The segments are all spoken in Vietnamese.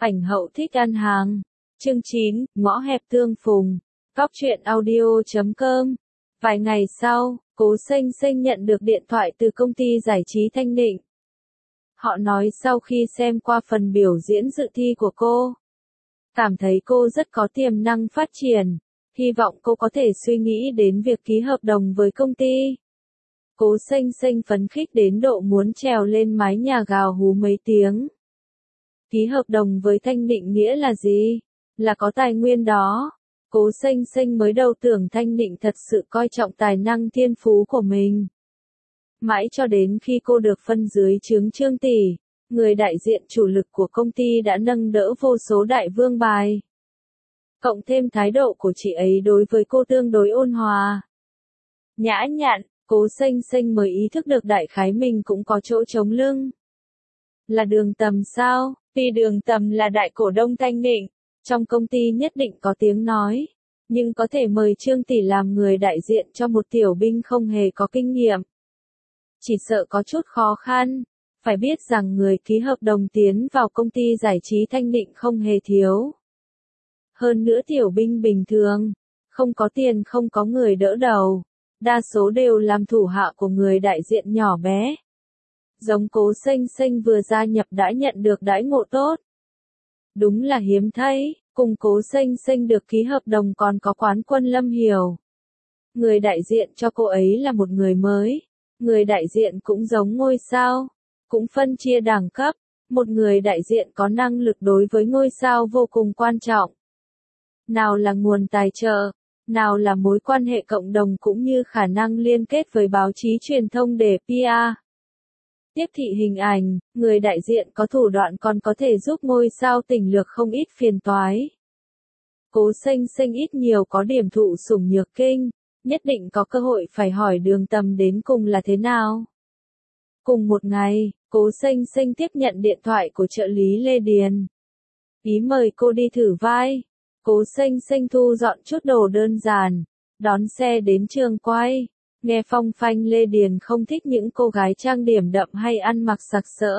Ảnh hậu thích ăn hàng. Chương 9, ngõ hẹp tương phùng. Cóc truyện audio.com. Vài ngày sau, Cố Xanh Xanh nhận được điện thoại từ công ty giải trí Thanh Định. Họ nói sau khi xem qua phần biểu diễn dự thi của cô, cảm thấy cô rất có tiềm năng phát triển, hy vọng cô có thể suy nghĩ đến việc ký hợp đồng với công ty. Cố Xanh Xanh phấn khích đến độ muốn trèo lên mái nhà gào hú mấy tiếng. Ký hợp đồng với Thanh Định nghĩa là gì? Là có tài nguyên đó. Cố Xanh Xanh mới đầu tưởng Thanh Định thật sự coi trọng tài năng thiên phú của mình. Mãi cho đến khi cô được phân dưới trướng Trương Tỷ, người đại diện chủ lực của công ty đã nâng đỡ vô số đại vương bài. Cộng thêm thái độ của chị ấy đối với cô tương đối ôn hòa, nhã nhặn, Cố Xanh Xanh mới ý thức được đại khái mình cũng có chỗ chống lưng. Là Đường Tầm sao? Tuy Đường Tầm là đại cổ đông Thanh Định, trong công ty nhất định có tiếng nói, nhưng có thể mời Trương Tỷ làm người đại diện cho một tiểu binh không hề có kinh nghiệm, chỉ sợ có chút khó khăn. Phải biết rằng người ký hợp đồng tiến vào công ty giải trí Thanh Định không hề thiếu. Hơn nữa tiểu binh bình thường, không có tiền không có người đỡ đầu, đa số đều làm thủ hạ của người đại diện nhỏ bé. Giống Cố Xanh Xanh vừa gia nhập đã nhận được đãi ngộ tốt. Đúng là hiếm thấy, cùng Cố Xanh Xanh được ký hợp đồng còn có Quán Quân Lâm Hiểu. Người đại diện cho cô ấy là một người mới, người đại diện cũng giống ngôi sao, cũng phân chia đẳng cấp, một người đại diện có năng lực đối với ngôi sao vô cùng quan trọng. Nào là nguồn tài trợ, nào là mối quan hệ cộng đồng cũng như khả năng liên kết với báo chí truyền thông để PR. Tiếp thị hình ảnh, người đại diện có thủ đoạn còn có thể giúp ngôi sao tỉnh lược không ít phiền toái. Cố Xanh Xanh ít nhiều có điểm thụ sủng nhược kinh, nhất định có cơ hội phải hỏi Đường Tầm đến cùng là thế nào. Cùng một ngày, Cố Xanh Xanh tiếp nhận điện thoại của trợ lý Lê Điền. Ý mời cô đi thử vai. Cố Xanh Xanh thu dọn chút đồ đơn giản, đón xe đến trường quay. Nghe phong phanh Lê Điền không thích những cô gái trang điểm đậm hay ăn mặc sặc sỡ.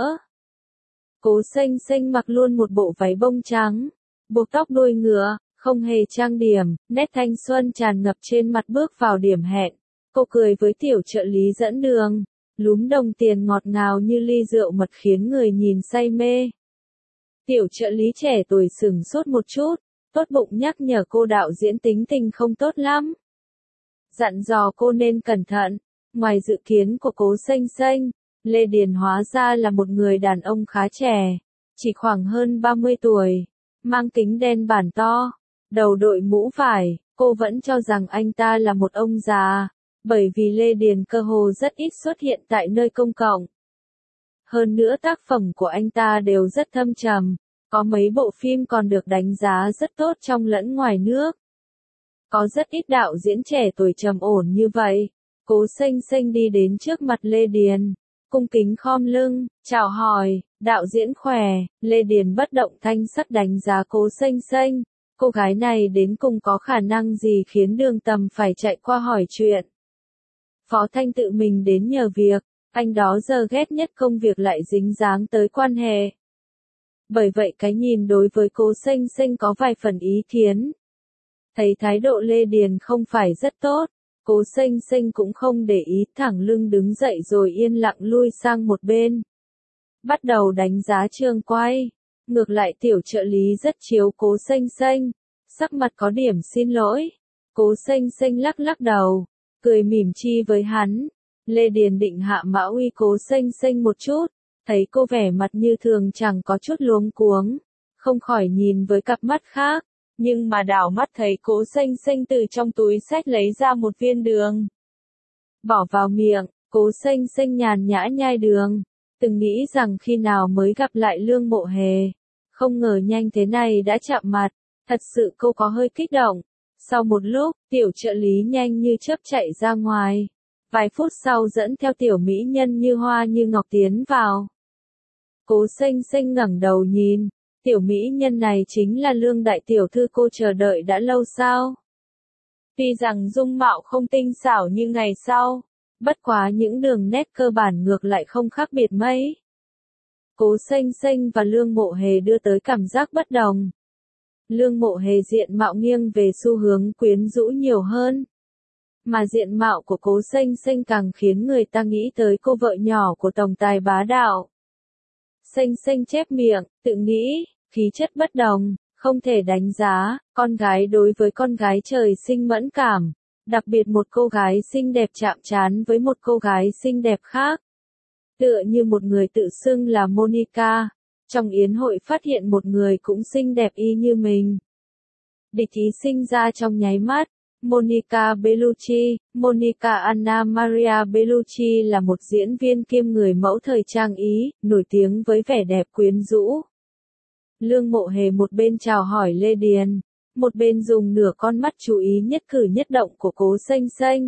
Cố Xanh Xanh mặc luôn một bộ váy bông trắng, buộc tóc đuôi ngựa, không hề trang điểm, nét thanh xuân tràn ngập trên mặt bước vào điểm hẹn. Cô cười với tiểu trợ lý dẫn đường, lúm đồng tiền ngọt ngào như ly rượu mật khiến người nhìn say mê. Tiểu trợ lý trẻ tuổi sửng sốt một chút, tốt bụng nhắc nhở cô đạo diễn tính tình không tốt lắm. Dặn dò cô nên cẩn thận. Ngoài dự kiến của Cố Xanh Xanh, Lê Điền hóa ra là một người đàn ông khá trẻ, chỉ khoảng hơn 30 tuổi, mang kính đen bản to, đầu đội mũ vải. Cô vẫn cho rằng anh ta là một ông già, bởi vì Lê Điền cơ hồ rất ít xuất hiện tại nơi công cộng. Hơn nữa tác phẩm của anh ta đều rất thâm trầm, có mấy bộ phim còn được đánh giá rất tốt trong lẫn ngoài nước. Có rất ít đạo diễn trẻ tuổi trầm ổn như vậy. Cố Xanh Xanh đi đến trước mặt Lê Điền, cung kính khom lưng, chào hỏi, đạo diễn khỏe. Lê Điền bất động thanh sắc đánh giá Cố Xanh Xanh, cô gái này đến cùng có khả năng gì khiến Đường Tầm phải chạy qua hỏi chuyện. Phó Thanh tự mình đến nhờ việc, anh đó giờ ghét nhất công việc lại dính dáng tới quan hệ. Bởi vậy cái nhìn đối với Cố Xanh Xanh có vài phần ý kiến. Thấy thái độ Lê Điền không phải rất tốt, Cố Xanh Xanh cũng không để ý, thẳng lưng đứng dậy rồi yên lặng lui sang một bên. Bắt đầu đánh giá trường quay. Ngược lại tiểu trợ lý rất chiếu Cố Xanh Xanh, sắc mặt có điểm xin lỗi. Cố Xanh Xanh lắc lắc đầu, cười mỉm chi với hắn. Lê Điền định hạ mã uy Cố Xanh Xanh một chút, thấy cô vẻ mặt như thường chẳng có chút luống cuống, không khỏi nhìn với cặp mắt khác. Nhưng mà đảo mắt thấy Cố Xanh Xanh từ trong túi xách lấy ra một viên đường. Bỏ vào miệng, Cố Xanh Xanh nhàn nhã nhai đường. Từng nghĩ rằng khi nào mới gặp lại Lương Mộ Hề. Không ngờ nhanh thế này đã chạm mặt. Thật sự cô có hơi kích động. Sau một lúc, tiểu trợ lý nhanh như chớp chạy ra ngoài. Vài phút sau dẫn theo tiểu mỹ nhân như hoa như ngọc tiến vào. Cố Xanh Xanh ngẩng đầu nhìn. Tiểu mỹ nhân này chính là Lương đại tiểu thư cô chờ đợi đã lâu sao? Tuy rằng dung mạo không tinh xảo như ngày sau, bất quá những đường nét cơ bản ngược lại không khác biệt mấy. Cố Xanh Xanh và Lương Mộ Hề đưa tới cảm giác bất đồng. Lương Mộ Hề diện mạo nghiêng về xu hướng quyến rũ nhiều hơn. Mà diện mạo của Cố Xanh Xanh càng khiến người ta nghĩ tới cô vợ nhỏ của tổng tài bá đạo. Xanh Xanh chép miệng, tự nghĩ, khí chất bất đồng, không thể đánh giá, con gái đối với con gái trời sinh mẫn cảm, đặc biệt một cô gái xinh đẹp chạm trán với một cô gái xinh đẹp khác. Tựa như một người tự xưng là Monica, trong yến hội phát hiện một người cũng xinh đẹp y như mình. Địch ý sinh ra trong nháy mắt. Monica Bellucci, Monica Anna Maria Bellucci là một diễn viên kiêm người mẫu thời trang Ý, nổi tiếng với vẻ đẹp quyến rũ. Lương Mộ Hề một bên chào hỏi Lê Điền, một bên dùng nửa con mắt chú ý nhất cử nhất động của Cố Xanh Xanh.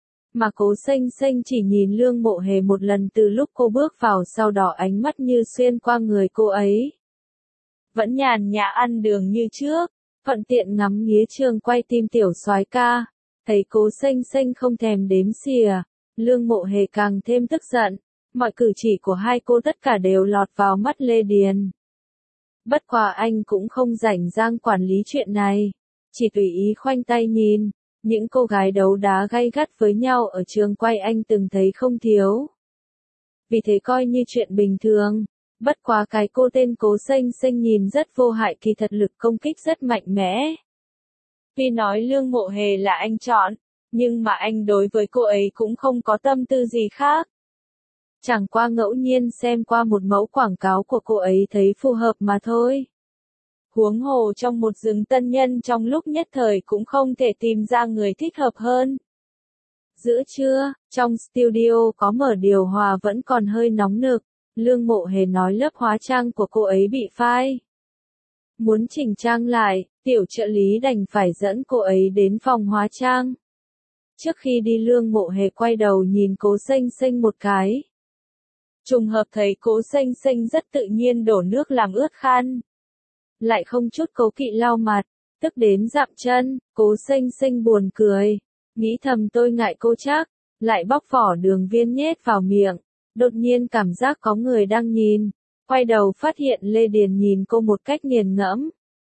Mà Cố Xanh Xanh chỉ nhìn Lương Mộ Hề một lần từ lúc cô bước vào, sau đó ánh mắt như xuyên qua người cô ấy. Vẫn nhàn nhã ăn đường như trước, thuận tiện ngắm nghía trường quay tim tiểu soái ca, thấy Cố Xanh Xanh không thèm đếm xỉa, Lương Mộ Hề càng thêm tức giận, mọi cử chỉ của hai cô tất cả đều lọt vào mắt Lê Điền. Bất quá anh cũng không rảnh rang quản lý chuyện này, chỉ tùy ý khoanh tay nhìn, những cô gái đấu đá gay gắt với nhau ở trường quay anh từng thấy không thiếu. Vì thế coi như chuyện bình thường. Bất quá cái cô tên Cố Xanh Xanh nhìn rất vô hại, kỳ thật lực công kích rất mạnh mẽ. Tuy nói Lương Mộ Hề là anh chọn, nhưng mà anh đối với cô ấy cũng không có tâm tư gì khác. Chẳng qua ngẫu nhiên xem qua một mẫu quảng cáo của cô ấy thấy phù hợp mà thôi. Huống hồ trong một rừng tân nhân trong lúc nhất thời cũng không thể tìm ra người thích hợp hơn. Giữa trưa, trong studio có mở điều hòa vẫn còn hơi nóng nực. Lương Mộ Hề nói lớp hóa trang của cô ấy bị phai. Muốn chỉnh trang lại, tiểu trợ lý đành phải dẫn cô ấy đến phòng hóa trang. Trước khi đi Lương Mộ Hề quay đầu nhìn Cố Xanh Xanh một cái. Trùng hợp thấy Cố Xanh Xanh rất tự nhiên đổ nước làm ướt khăn. Lại không chút cố kỵ lau mặt, tức đến dậm chân, Cố Xanh Xanh buồn cười. Nghĩ thầm tôi ngại cô chắc, lại bóc vỏ đường viên nhét vào miệng. Đột nhiên cảm giác có người đang nhìn, quay đầu phát hiện Lê Điền nhìn cô một cách nghiền ngẫm.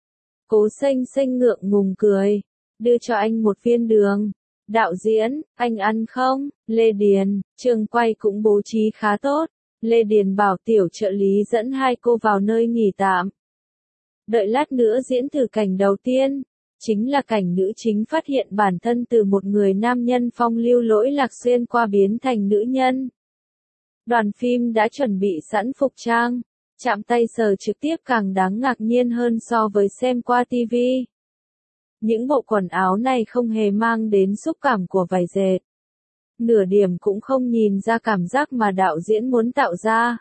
Cố Xanh Xanh ngượng ngùng cười, đưa cho anh một viên đường. Đạo diễn, anh ăn không? Lê Điền, trường quay cũng bố trí khá tốt. Lê Điền bảo tiểu trợ lý dẫn hai cô vào nơi nghỉ tạm. Đợi lát nữa diễn thử cảnh đầu tiên, chính là cảnh nữ chính phát hiện bản thân từ một người nam nhân phong lưu lỗi lạc xuyên qua biến thành nữ nhân. Đoàn phim đã chuẩn bị sẵn phục trang, chạm tay sờ trực tiếp càng đáng ngạc nhiên hơn so với xem qua TV. Những bộ quần áo này không hề mang đến xúc cảm của vải dệt. Nửa điểm cũng không nhìn ra cảm giác mà đạo diễn muốn tạo ra.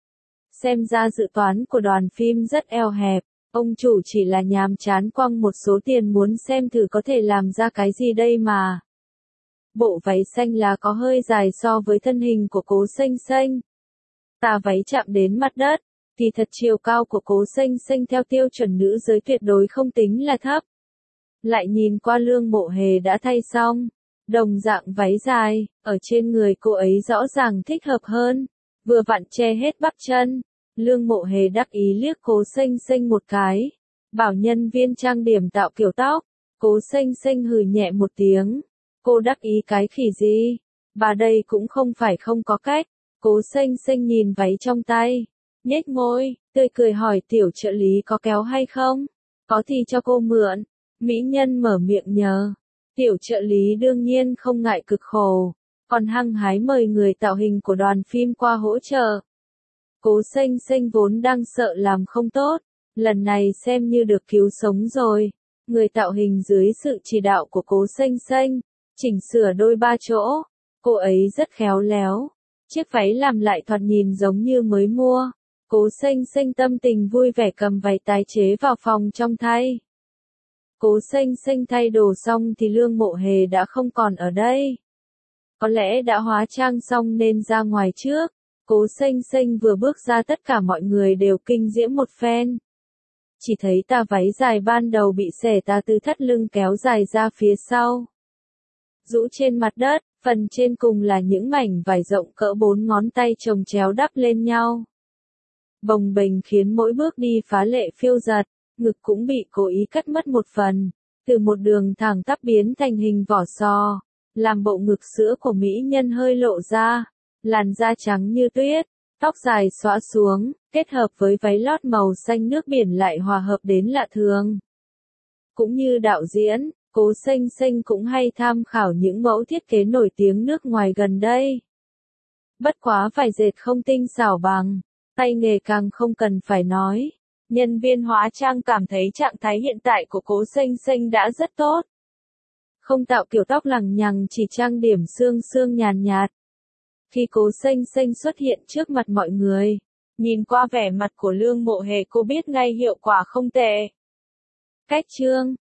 Xem ra dự toán của đoàn phim rất eo hẹp, ông chủ chỉ là nhàm chán quăng một số tiền muốn xem thử có thể làm ra cái gì đây mà. Bộ váy xanh lá có hơi dài so với thân hình của Cố Xanh Xanh. Tà váy chạm đến mặt đất, thì thật chiều cao của Cố Xanh Xanh theo tiêu chuẩn nữ giới tuyệt đối không tính là thấp. Lại nhìn qua Lương Mộ Hề đã thay xong, đồng dạng váy dài, ở trên người cô ấy rõ ràng thích hợp hơn, vừa vặn che hết bắp chân. Lương Mộ Hề đắc ý liếc Cố Xanh Xanh một cái, bảo nhân viên trang điểm tạo kiểu tóc. Cố Xanh Xanh hừ nhẹ một tiếng. Cô đắc ý cái khỉ gì? Bà đây cũng không phải không có cách. Cố Xanh Xanh nhìn váy trong tay, nhếch môi, tươi cười hỏi tiểu trợ lý có kéo hay không? Có thì cho cô mượn. Mỹ nhân mở miệng nhờ. Tiểu trợ lý đương nhiên không ngại cực khổ, còn hăng hái mời người tạo hình của đoàn phim qua hỗ trợ. Cố Xanh Xanh vốn đang sợ làm không tốt, lần này xem như được cứu sống rồi. Người tạo hình dưới sự chỉ đạo của Cố Xanh Xanh, chỉnh sửa đôi ba chỗ. Cô ấy rất khéo léo. Chiếc váy làm lại thoạt nhìn giống như mới mua. Cố Xanh Xanh tâm tình vui vẻ cầm váy tái chế vào phòng trong thay. Cố Xanh Xanh thay đồ xong thì Lương Mộ Hề đã không còn ở đây. Có lẽ đã hóa trang xong nên ra ngoài trước. Cố Xanh Xanh vừa bước ra tất cả mọi người đều kinh diễm một phen. Chỉ thấy tà váy dài ban đầu bị xẻ tà từ thắt lưng kéo dài ra phía sau. Rũ trên mặt đất, phần trên cùng là những mảnh vải rộng cỡ 4 ngón tay chồng chéo đắp lên nhau. bồng bềnh khiến mỗi bước đi phá lệ phiêu dật, ngực cũng bị cố ý cắt mất một phần, từ một đường thẳng tắp biến thành hình vỏ sò, làm bộ ngực sữa của mỹ nhân hơi lộ ra, làn da trắng như tuyết, tóc dài xõa xuống, kết hợp với váy lót màu xanh nước biển lại hòa hợp đến lạ thường. Cũng như đạo diễn, Cố Xanh Xanh cũng hay tham khảo những mẫu thiết kế nổi tiếng nước ngoài gần đây. Bất quá vải dệt không tinh xảo bằng, tay nghề càng không cần phải nói. Nhân viên hóa trang cảm thấy trạng thái hiện tại của Cố Xanh Xanh đã rất tốt. Không tạo kiểu tóc lằng nhằng, chỉ trang điểm sương sương nhàn nhạt. Khi Cố Xanh Xanh xuất hiện trước mặt mọi người, nhìn qua vẻ mặt của Lương Mộ Hề cô biết ngay hiệu quả không tệ. Cách trương,